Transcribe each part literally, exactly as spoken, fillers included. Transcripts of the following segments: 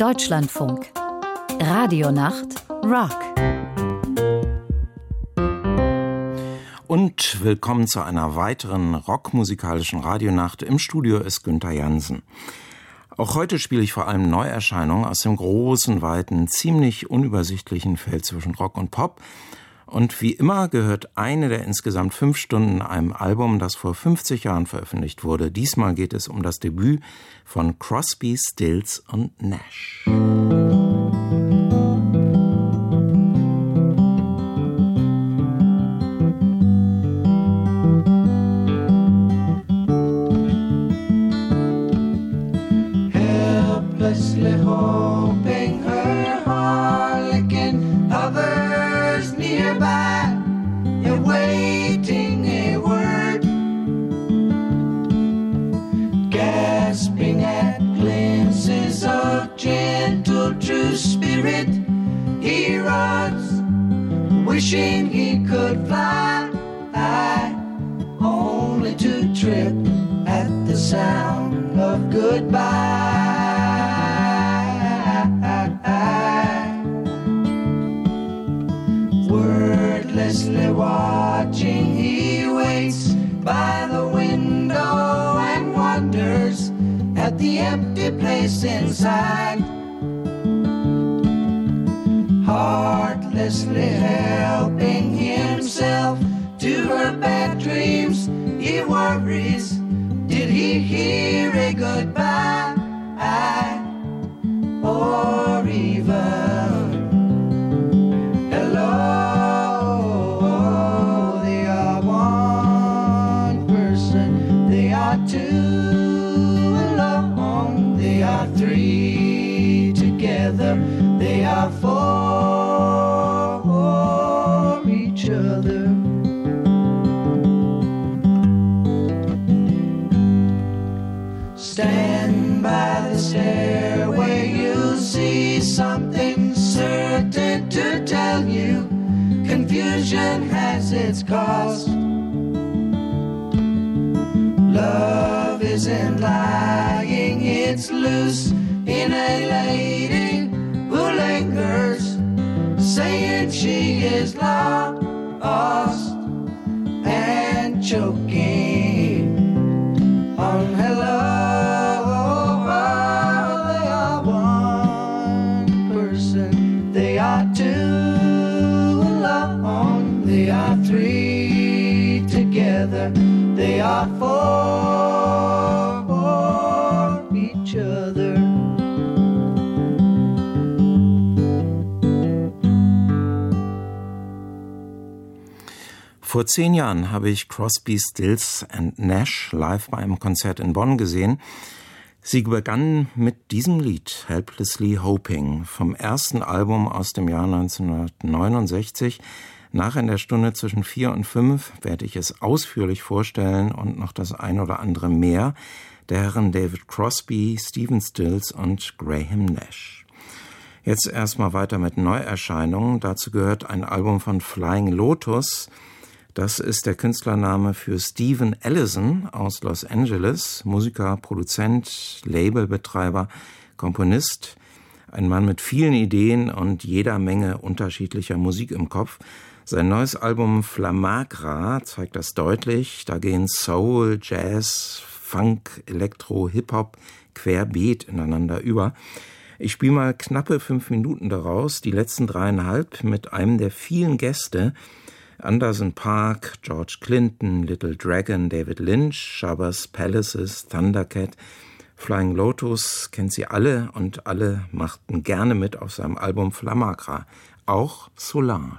Deutschlandfunk. Radionacht Rock. Und willkommen zu einer weiteren rockmusikalischen Radionacht. Im Studio ist Günther Jansen. Auch heute spiele ich vor allem Neuerscheinungen aus dem großen, weiten, ziemlich unübersichtlichen Feld zwischen Rock und Pop. Und wie immer gehört eine der insgesamt fünf Stunden einem Album, das vor fünfzig Jahren veröffentlicht wurde. Diesmal geht es um das Debüt von Crosby, Stills und Nash. Helplessly hoping her harlequin hovers nearby, awaiting a word, gasping at glimpses of gentle true spirit. He runs, wishing he could fly, only to trip at the sound of goodbye. Wordlessly watching, he waits by the window and wonders at the empty place inside. Heartlessly helping himself to her bad dreams, he worries, did he hear a goodbye? Or even hello? They are one person, they are two alone, they are three together, they are for each other. Stand by the stairway, you'll see something certain to tell you. Confusion has its cost. Love isn't lying, it's loose in a lady who lingers, saying she is lost and choking on hello. They are two alone, they are three together, they are for each other. Vor zehn Jahren habe ich Crosby, Stills and Nash live bei einem Konzert in Bonn gesehen. Sie begann mit diesem Lied, Helplessly Hoping, vom ersten Album aus dem Jahr neunzehnhundertneunundsechzig. Nach in der Stunde zwischen vier und fünf werde ich es ausführlich vorstellen und noch das ein oder andere mehr der Herren David Crosby, Stephen Stills und Graham Nash. Jetzt erstmal weiter mit Neuerscheinungen. Dazu gehört ein Album von Flying Lotus. Das ist der Künstlername für Steven Allison aus Los Angeles, Musiker, Produzent, Labelbetreiber, Komponist, ein Mann mit vielen Ideen und jeder Menge unterschiedlicher Musik im Kopf. Sein neues Album Flamagra zeigt das deutlich. Da gehen Soul, Jazz, Funk, Elektro, Hip-Hop querbeet ineinander über. Ich spiele mal knappe fünf Minuten daraus, die letzten dreieinhalb mit einem der vielen Gäste, Anderson .Paak, George Clinton, Little Dragon, David Lynch, Shabazz Palaces, Thundercat, Flying Lotus, kennt sie alle und alle machten gerne mit auf seinem Album Flamagra, auch Solange.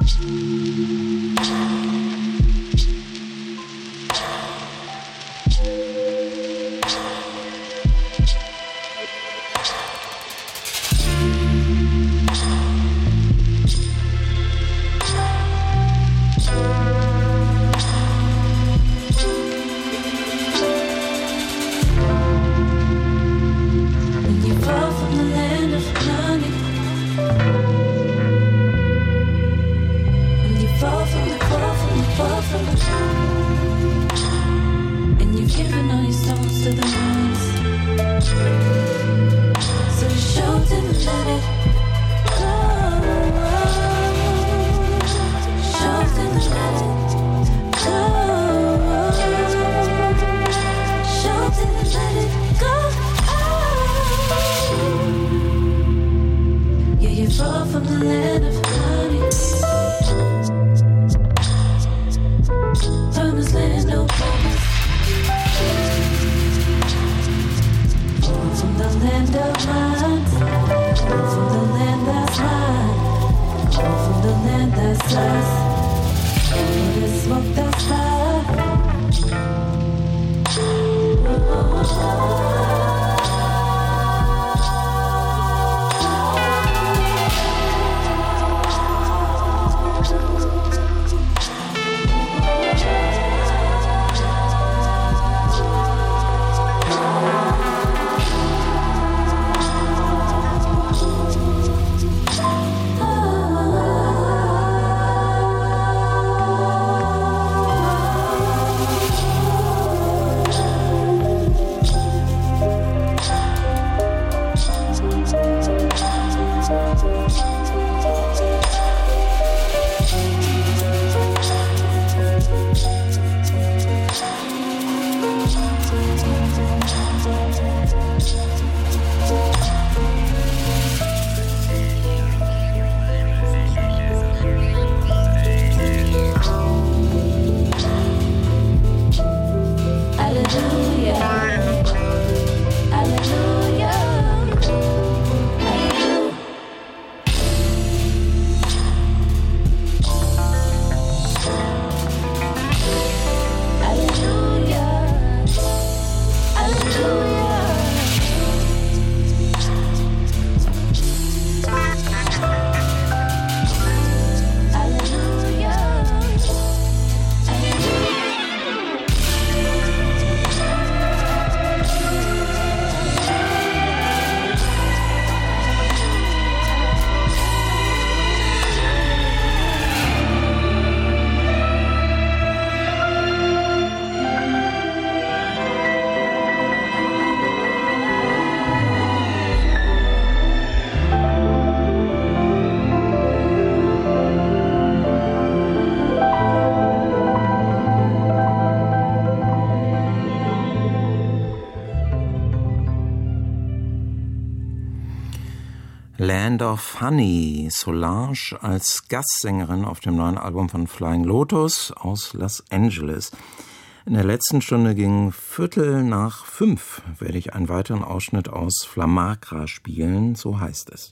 Land of Honey, Solange als Gastsängerin auf dem neuen Album von Flying Lotus aus Los Angeles. In der letzten Stunde ging Viertel nach fünf, werde ich einen weiteren Ausschnitt aus Flammacra spielen, so heißt es.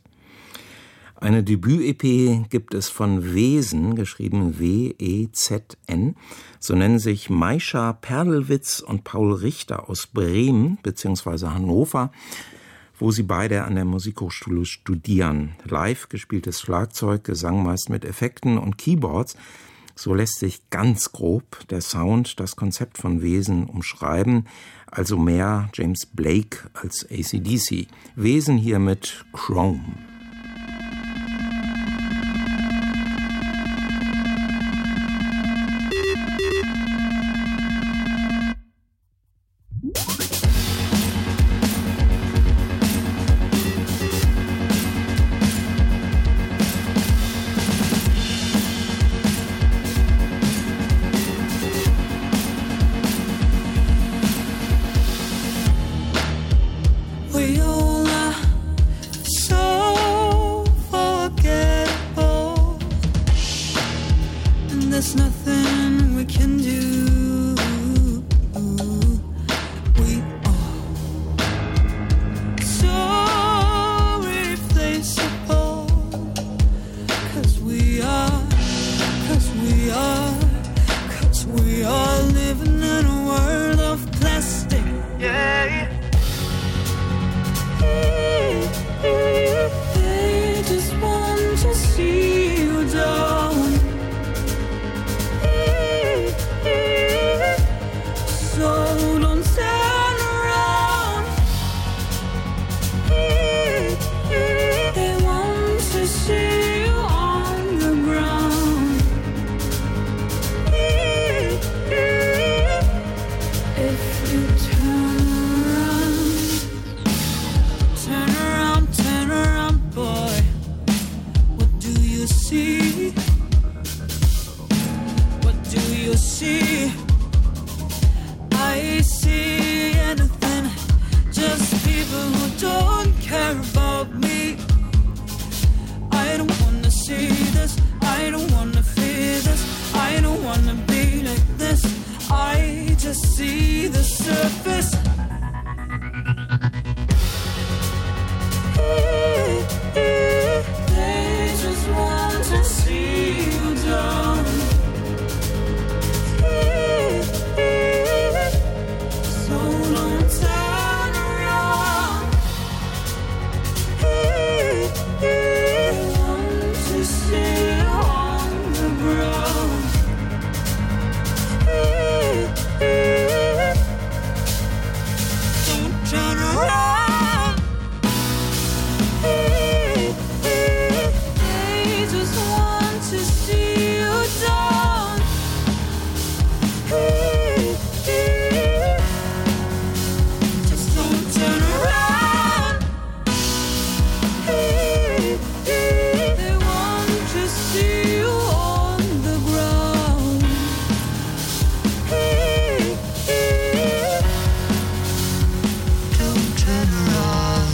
Eine Debüt-E P gibt es von Wesen, geschrieben W E Z N. So nennen sich Maisha Perlwitz und Paul Richter aus Bremen bzw. Hannover, wo sie beide an der Musikhochschule studieren. Live gespieltes Schlagzeug, Gesang meist mit Effekten und Keyboards. So lässt sich ganz grob der Sound, das Konzept von Wesen umschreiben, also mehr James Blake als A C D C. Wesen hier mit Chrome. you see? What do you see? I see anything, just people who don't care about me. I don't wanna see this, I don't wanna feel this, I don't wanna be like this. I just see the surface. They just want to see you down. So don't turn around. They want to see you on the ground. Don't turn around. They just want to see you down. Just don't turn around. They want to see you on the ground. Don't turn around.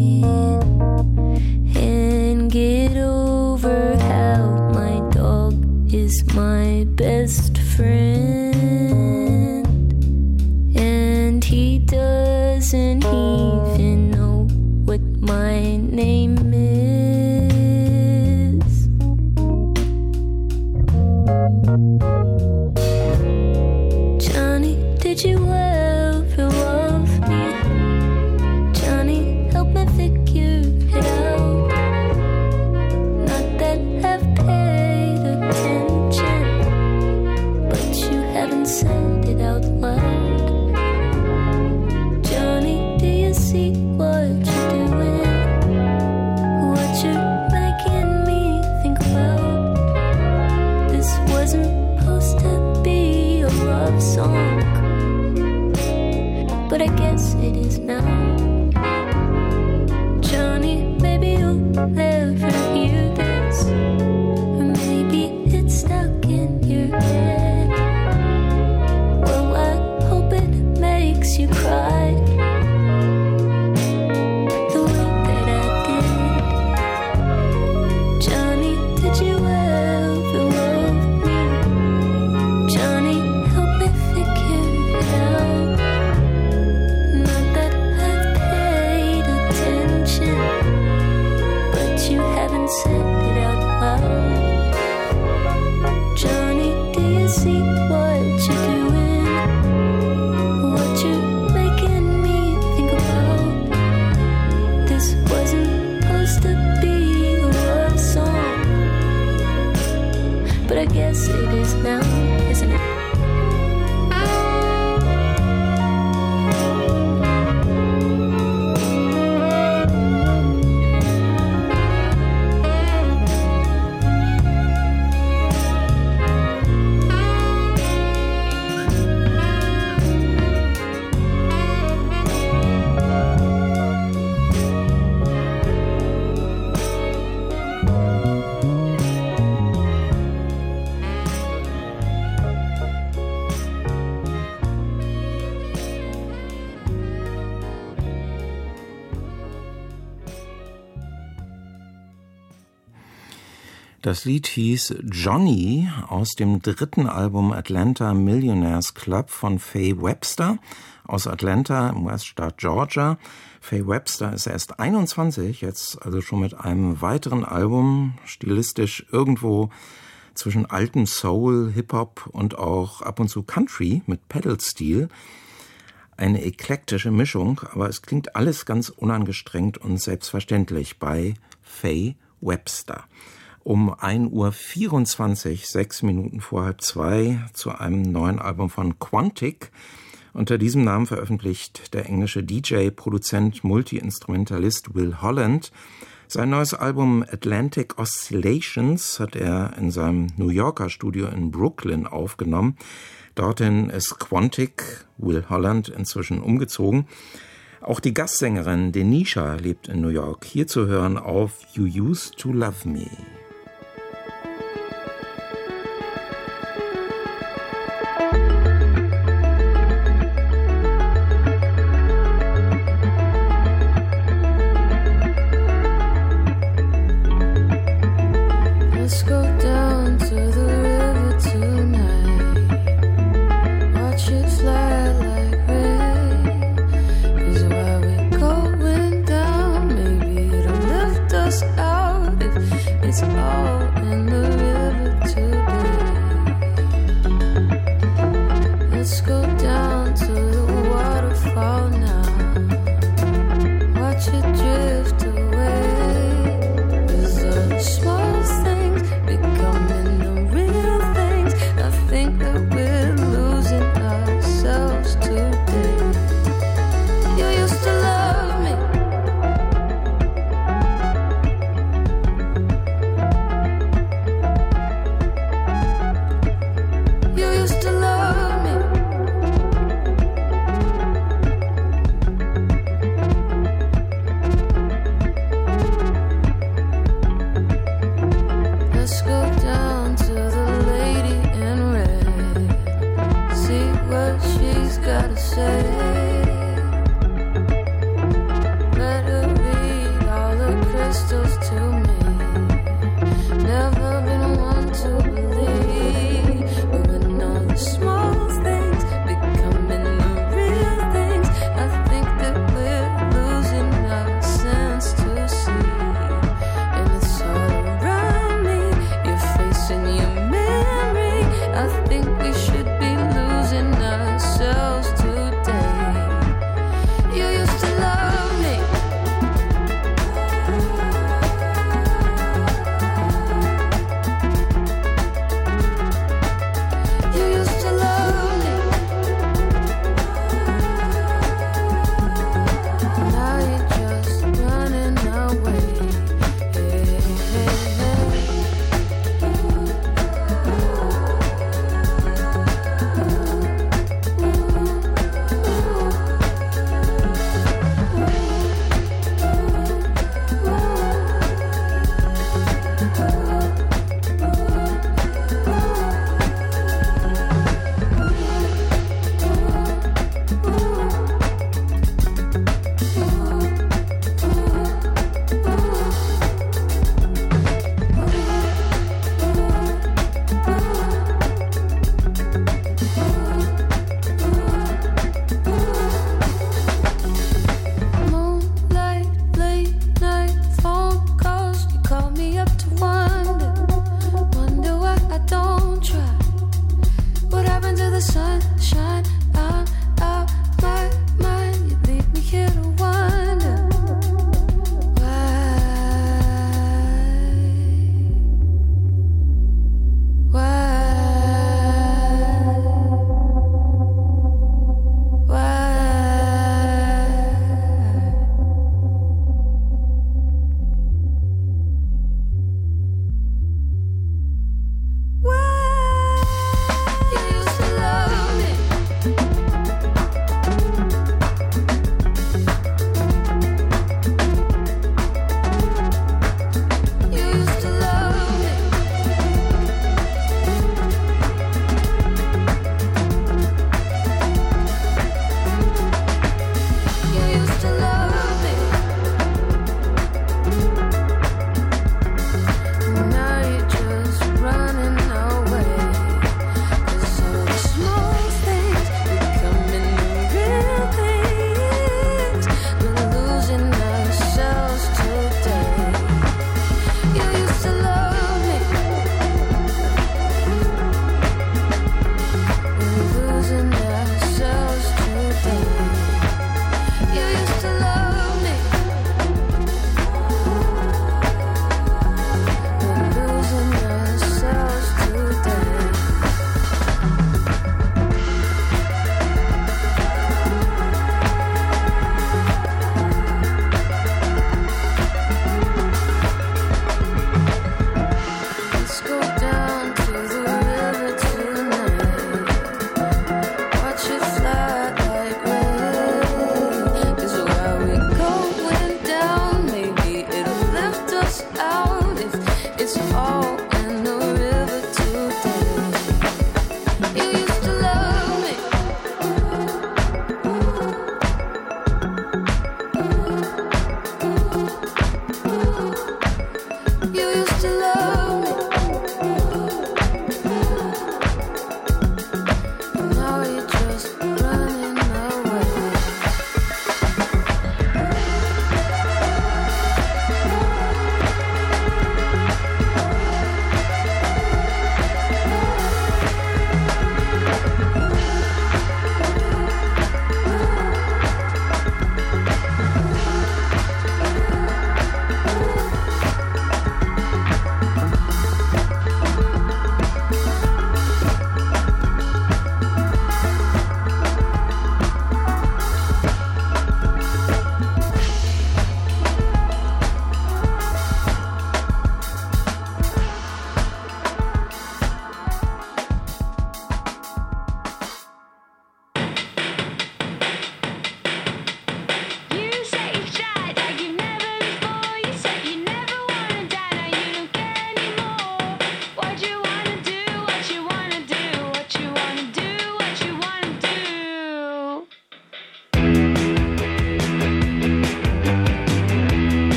And get over how my dog He's my best friend, and he doesn't even know what my name is. Johnny, did you ever love me? Johnny, help me figure it out. Not that I've paid attention, but you haven't said it out loud. Johnny, do you see what you're doing? What you're making me think about? This wasn't supposed to be a love song, but I guess it is now. Johnny, maybe you'll never hear this, or maybe it's stuck in your head. Well, I hope it makes you cry the way that I did. Johnny, did you ever love me? Johnny, help me figure it out. Not that I've paid attention, but you haven't said it out loud. Johnny, do you see what you're doing? What you're making me think about? This wasn't supposed to be a love song, but I guess it is now, isn't it? Das Lied hieß Johnny aus dem dritten Album Atlanta Millionaires Club von Faye Webster aus Atlanta im US-Staat Georgia. Faye Webster ist erst einundzwanzig, jetzt also schon mit einem weiteren Album, stilistisch irgendwo zwischen altem Soul, Hip-Hop und auch ab und zu Country mit Pedal-Stil. Eine eklektische Mischung, aber es klingt alles ganz unangestrengt und selbstverständlich bei Faye Webster. Um ein Uhr vierundzwanzig, sechs Minuten vor halb zwei, zu einem neuen Album von Quantic. Unter diesem Namen veröffentlicht der englische D J, Produzent, Multi-Instrumentalist Will Holland. Sein neues Album Atlantic Oscillations hat er in seinem New Yorker Studio in Brooklyn aufgenommen. Dorthin ist Quantic, Will Holland, inzwischen umgezogen. Auch die Gastsängerin Denisha lebt in New York. Hier zu hören auf You Used to Love Me. Let's go down to the river tonight. Watch it fly like rain. 'Cause while we're going down, maybe it'll lift us out. If it's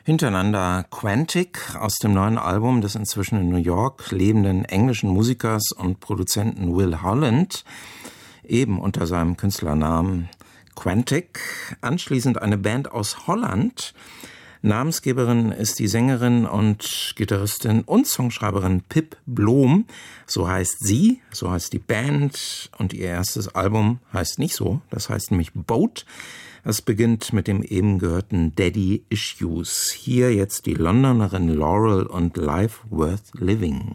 Hintereinander Quantic aus dem neuen Album des inzwischen in New York lebenden englischen Musikers und Produzenten Will Holland, eben unter seinem Künstlernamen Quantic. Anschließend eine Band aus Holland. Namensgeberin ist die Sängerin und Gitarristin und Songschreiberin Pip Blom. So heißt sie, so heißt die Band, und ihr erstes Album heißt nicht so, das heißt nämlich Boat. Es beginnt mit dem eben gehörten Daddy Issues. Hier jetzt die Londonerin Laurel und Life Worth Living.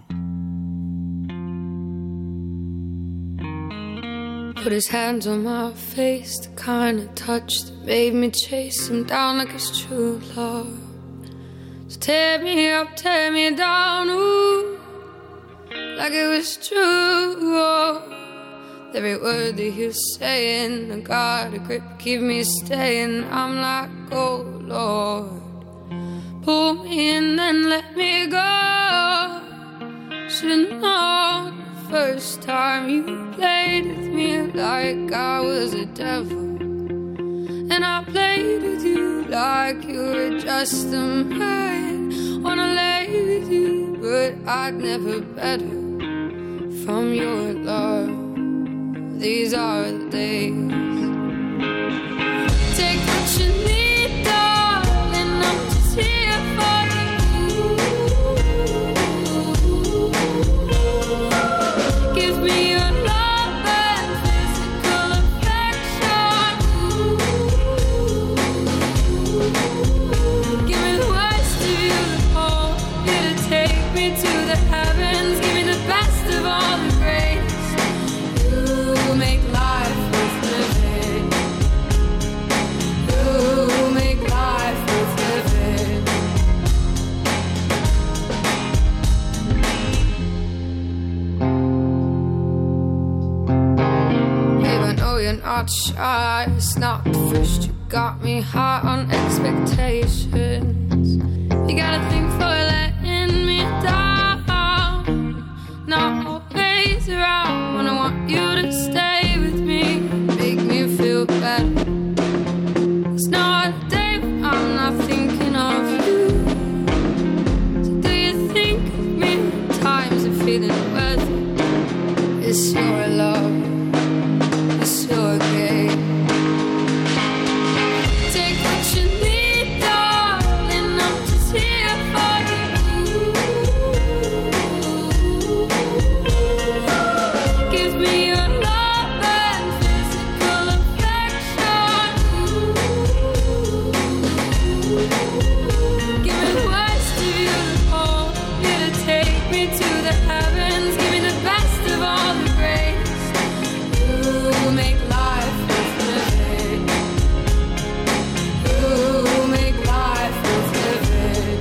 Put his hands on my face, the kind of touch that made me chase him down like it's true love. So tear me up, tear me down, ooh, like it was true. Oh. Every word that he was saying, I got a grip, keep me staying. I'm like, oh Lord, pull me in and let me go. Should've known the first time you played with me like I was a devil, and I played with you like you were just a man. Wanna lay with you, but I'd never better from your love. These are the days. Take what you need, darling, I'm just here for you. Give me your love and physical affection. Give me the worst of you, the whole you to take me to the heavens. Give me the best of all the grace. You make life worth living. You make life worth living. Babe, I know you're not shy. It's not the first. You got me high on expectations. You got a thing for letting me down. Not always around when I want you to stay with me, make me feel better. It's not a day when I'm not thinking of you. So do you think of me when times are feeling worthy? It's your love, it's your game. Take what you need, darling, I'm just here for you. Give me your love and physical affection. Give me the worst of you, the whole you to take me to the heavens. Give me the best of all the grace. You make life worth living. You make life worth living.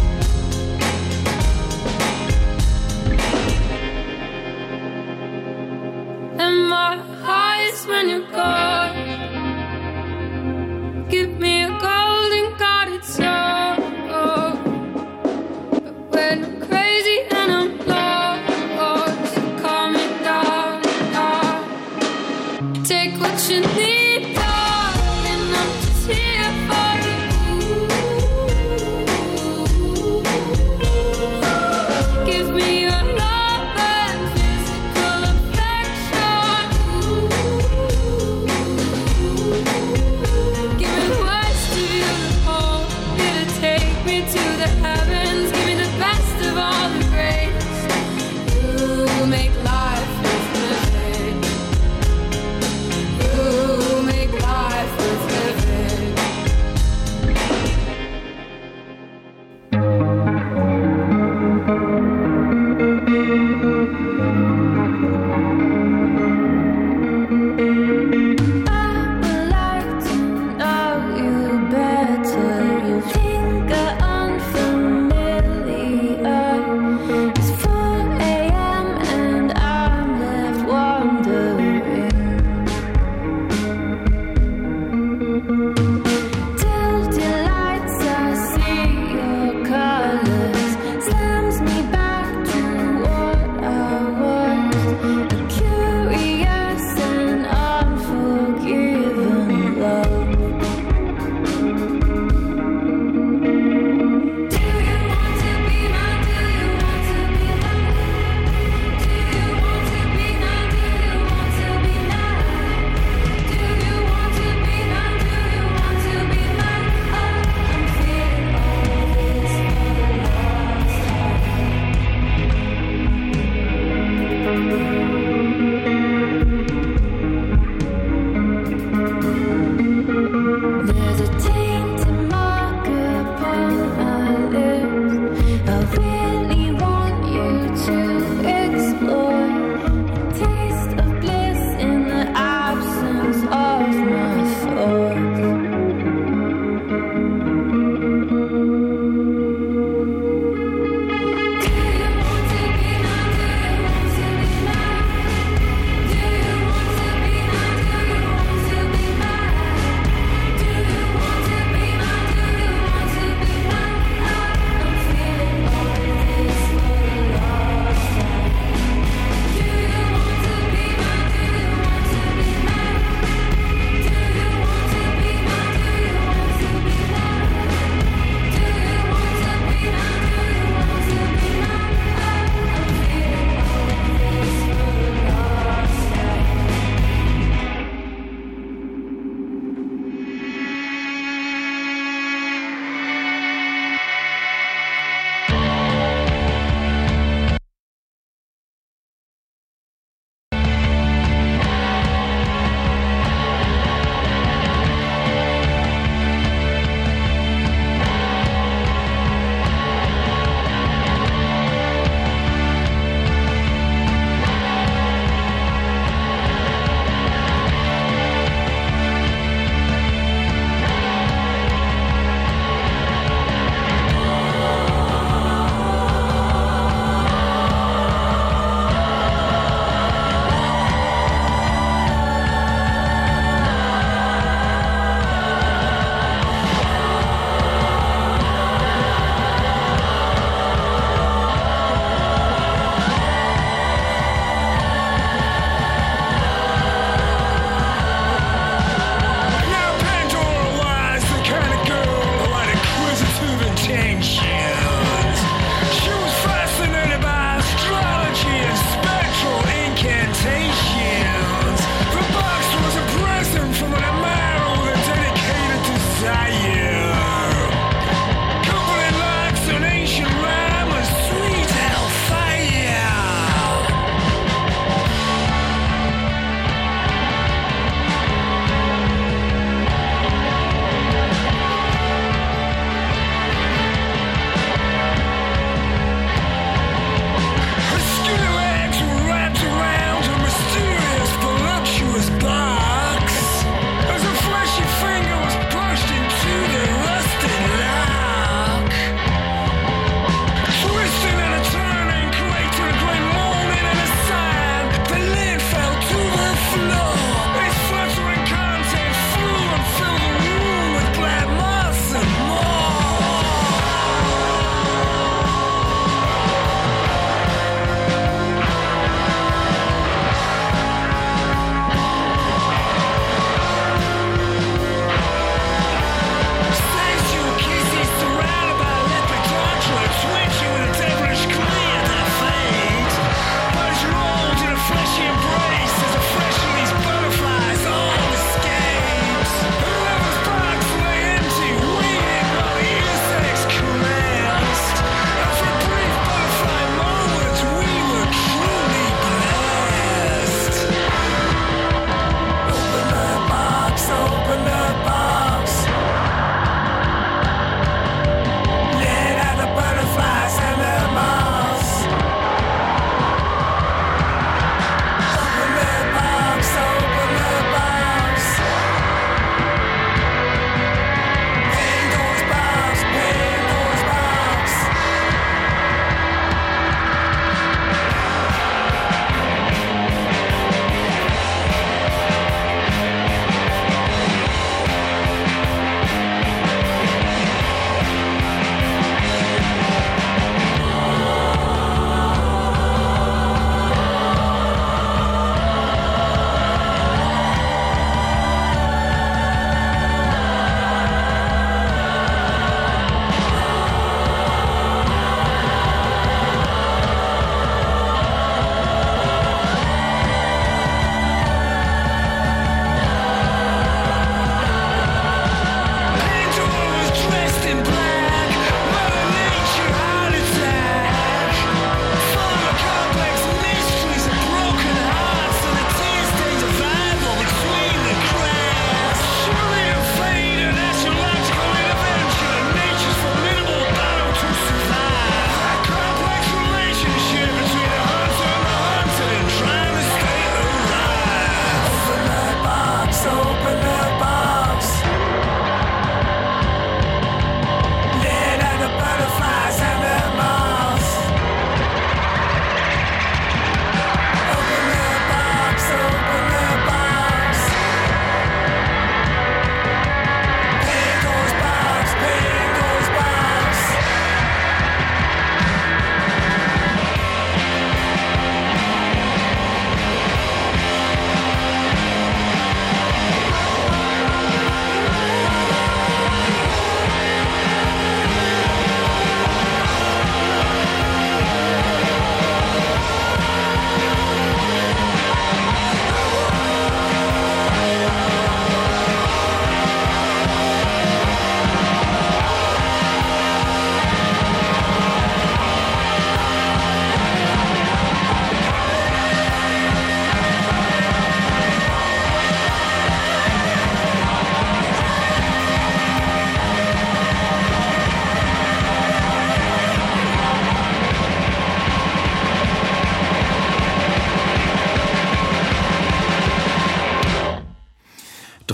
And my highs when you're gone. Give me a golden guarded soul. But when I'm crazy and I'm lost, you calm me down, down. Take what you need, darling, I'm just here for you. Give me your love and physical affection.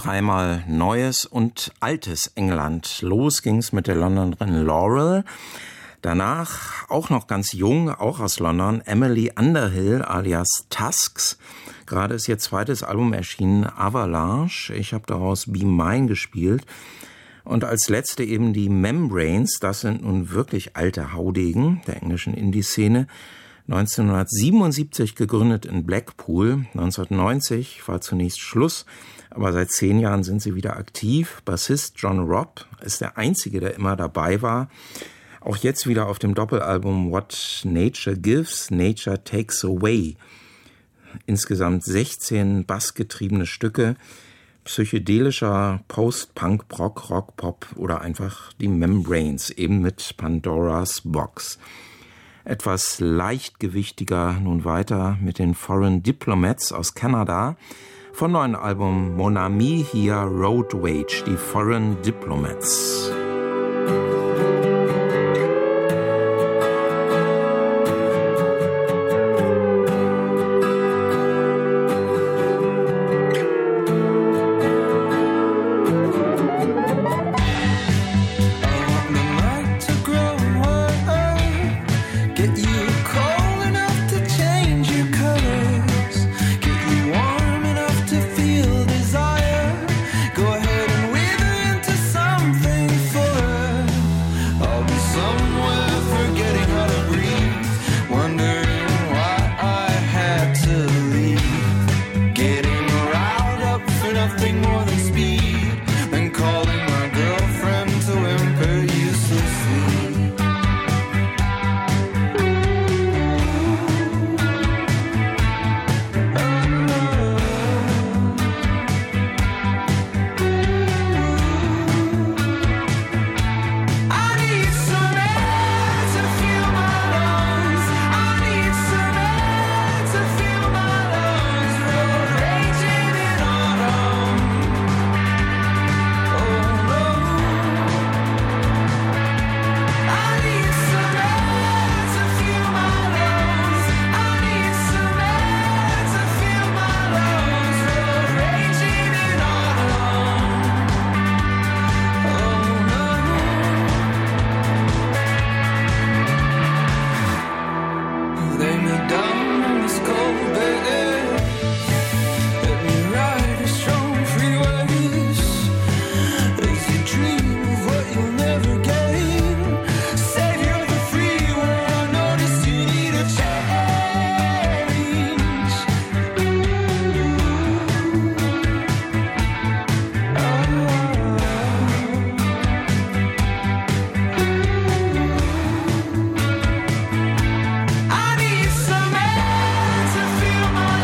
Dreimal neues und altes England. Los ging's mit der Londonerin Laurel. Danach, auch noch ganz jung, auch aus London, Emily Underhill alias Tusks. Gerade ist ihr zweites Album erschienen, Avalanche. Ich habe daraus Be Mine gespielt. Und als letzte eben die Membranes. Das sind nun wirklich alte Haudegen der englischen Indie-Szene. neunzehnhundertsiebenundsiebzig gegründet in Blackpool. neunzehnhundertneunzig war zunächst Schluss, aber seit zehn Jahren sind sie wieder aktiv. Bassist John Robb ist der Einzige, der immer dabei war. Auch jetzt wieder auf dem Doppelalbum What Nature Gives, Nature Takes Away. Insgesamt sechzehn bassgetriebene Stücke, psychedelischer Post-Punk, Rock, Rock, Pop oder einfach die Membranes, eben mit Pandora's Box. Etwas leichtgewichtiger nun weiter mit den Foreign Diplomats aus Kanada vom neuen Album Mon Ami Here Road Wage, die Foreign Diplomats. I need some air to feel my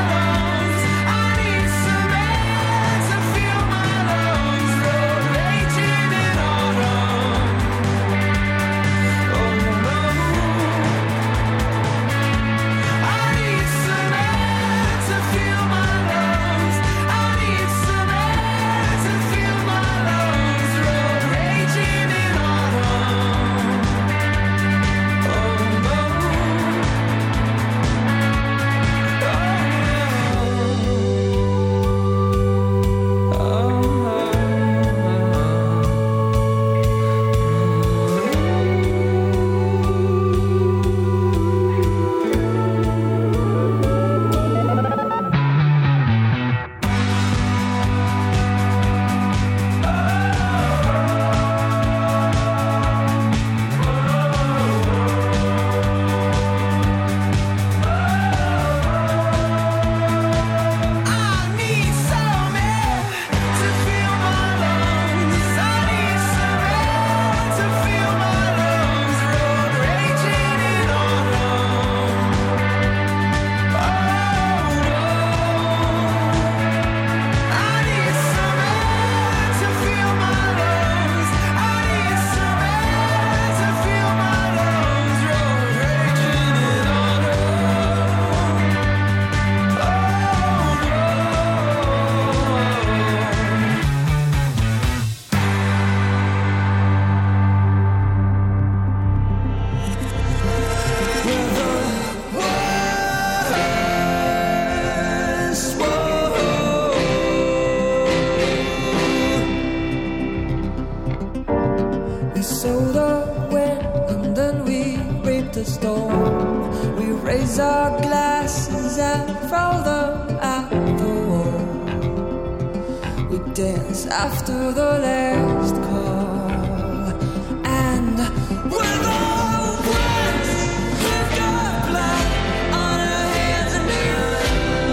raise our glasses and throw them at the wall. We dance after the last call, and we're the ones who've got blood on our hands and knees.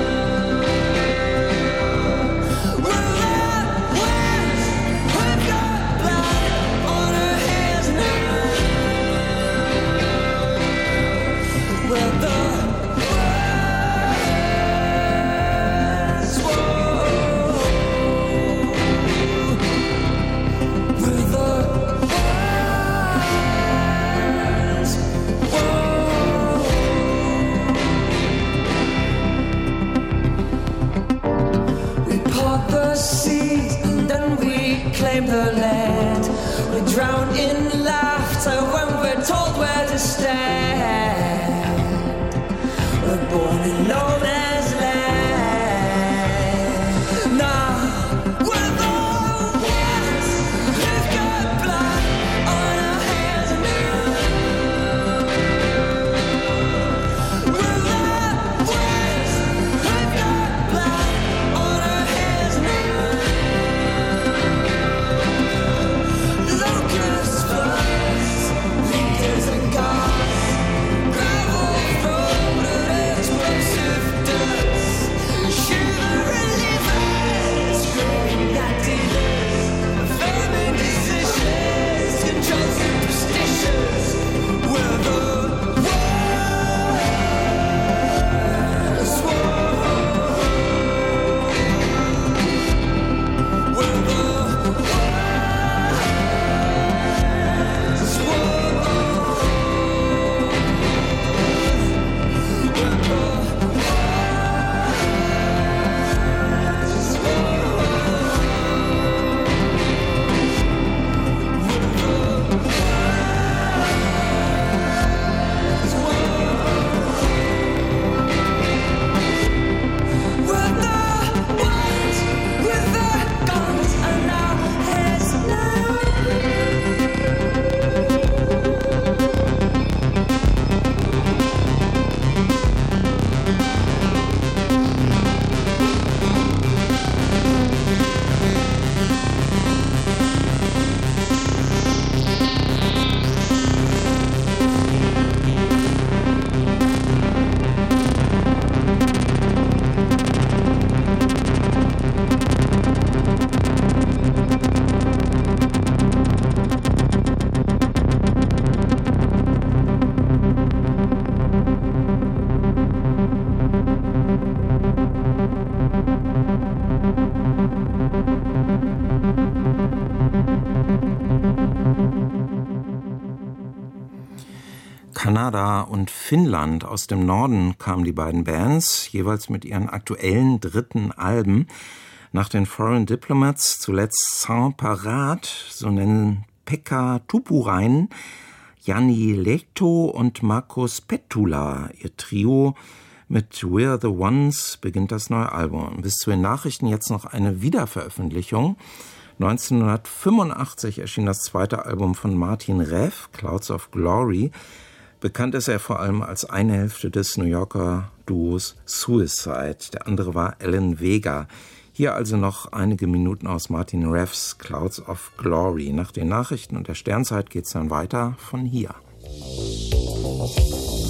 We're the ones who've got blood on our hands and knees. We're the seas and then we claim the land. We drown in laughter when we're told where to stand. We're born in no man's land. Now we're the ones who've got blood on our hands and knees. We're the ones who've got blood on our hands and knees. Locusts, floods, leaders and gods, gravel road and explosive dust, shivering rivers, screaming at dealers, affirming decisions, control superstitions. We're the ones, we're the Kanada und Finnland. Aus dem Norden kamen die beiden Bands, jeweils mit ihren aktuellen dritten Alben. Nach den Foreign Diplomats zuletzt Sans Parade, so nennen Pekka Tuppurainen, Jani Lehto und Markus Pettula. Ihr Trio mit We're the Ones beginnt das neue Album. Bis zu den Nachrichten jetzt noch eine Wiederveröffentlichung. neunzehnhundertfünfundachtzig erschien das zweite Album von Martin Rev, Clouds of Glory. Bekannt ist er vor allem als eine Hälfte des New Yorker Duos Suicide. Der andere war Alan Vega. Hier also noch einige Minuten aus Martin Revs Clouds of Glory. Nach den Nachrichten und der Sternzeit geht's dann weiter von hier.